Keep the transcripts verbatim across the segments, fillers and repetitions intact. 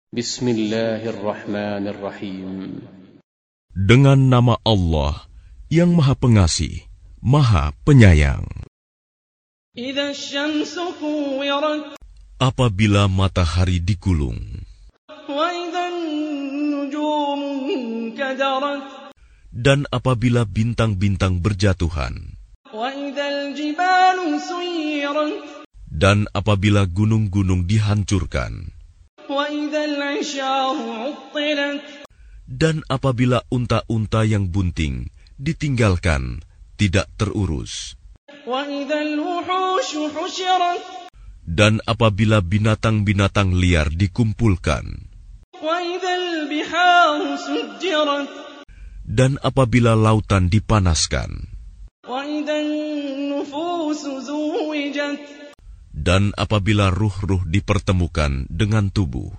Bismillahirrahmanirrahim. Dengan nama Allah yang Maha Pengasih, Maha Penyayang. Apabila matahari digulung, dan apabila bintang-bintang berjatuhan, dan apabila gunung-gunung dihancurkan, dan apabila unta-unta yang bunting ditinggalkan, tidak terurus, dan apabila binatang-binatang liar dikumpulkan, dan apabila lautan dipanaskan, dan apabila ruh-ruh dipertemukan dengan tubuh,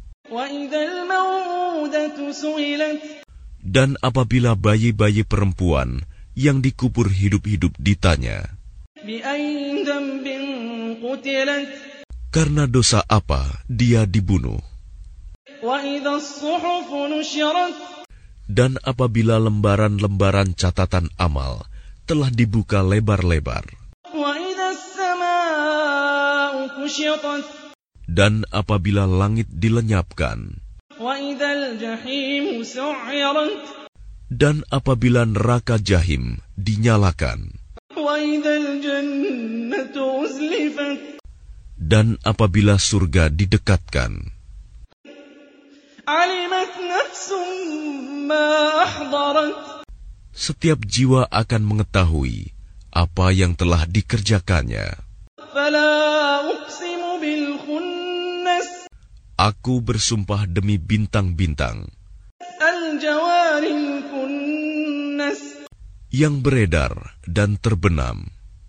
dan apabila bayi-bayi perempuan yang dikubur hidup-hidup ditanya, karena dosa apa dia dibunuh, dan apabila lembaran-lembaran catatan amal telah dibuka lebar-lebar, dan apabila langit dilenyapkan, dan apabila neraka jahim dinyalakan, dan apabila surga didekatkan, setiap jiwa akan mengetahui apa yang telah dikerjakannya. Aku bersumpah demi bintang-bintang yang beredar dan terbenam,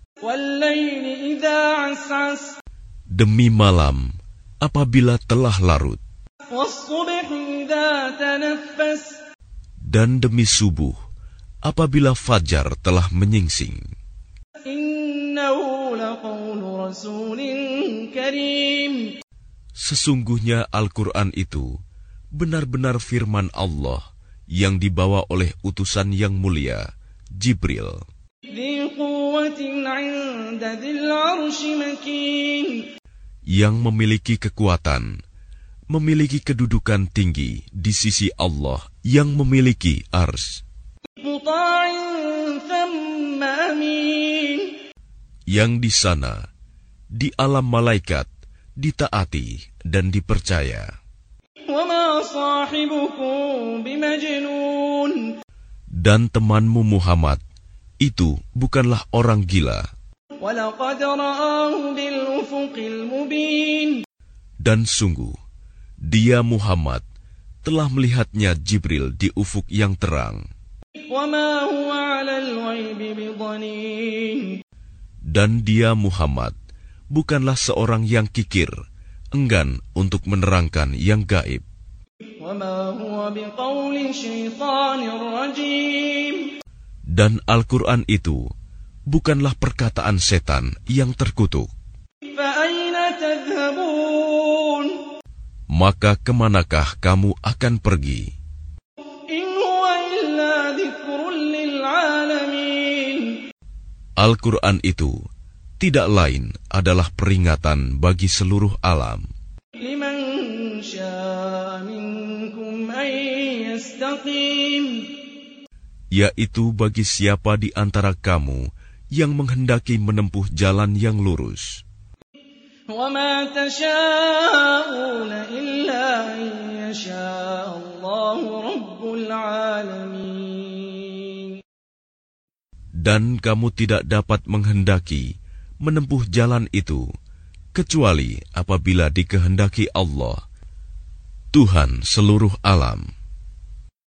demi malam apabila telah larut, dan demi subuh apabila fajar telah menyingsing. Sesungguhnya Al-Quran itu benar-benar firman Allah yang dibawa oleh utusan yang mulia, Jibril, yang memiliki kekuatan, memiliki kedudukan tinggi di sisi Allah yang memiliki Arsy, yang di sana, di alam malaikat, ditaati dan dipercaya. Dan temanmu Muhammad itu bukanlah orang gila. Dan sungguh, dia Muhammad telah melihatnya Jibril di ufuk yang terang. Dan dia Muhammad bukanlah seorang yang kikir, enggan untuk menerangkan yang gaib. Dan Al-Quran itu bukanlah perkataan setan yang terkutuk. Maka kemanakah kamu akan pergi? Al-Quran itu tidak lain adalah peringatan bagi seluruh alam. Yaitu bagi siapa di antara kamu yang menghendaki menempuh jalan yang lurus. Dan kamu tidak dapat menghendaki menempuh jalan itu, kecuali apabila dikehendaki Allah, Tuhan seluruh alam.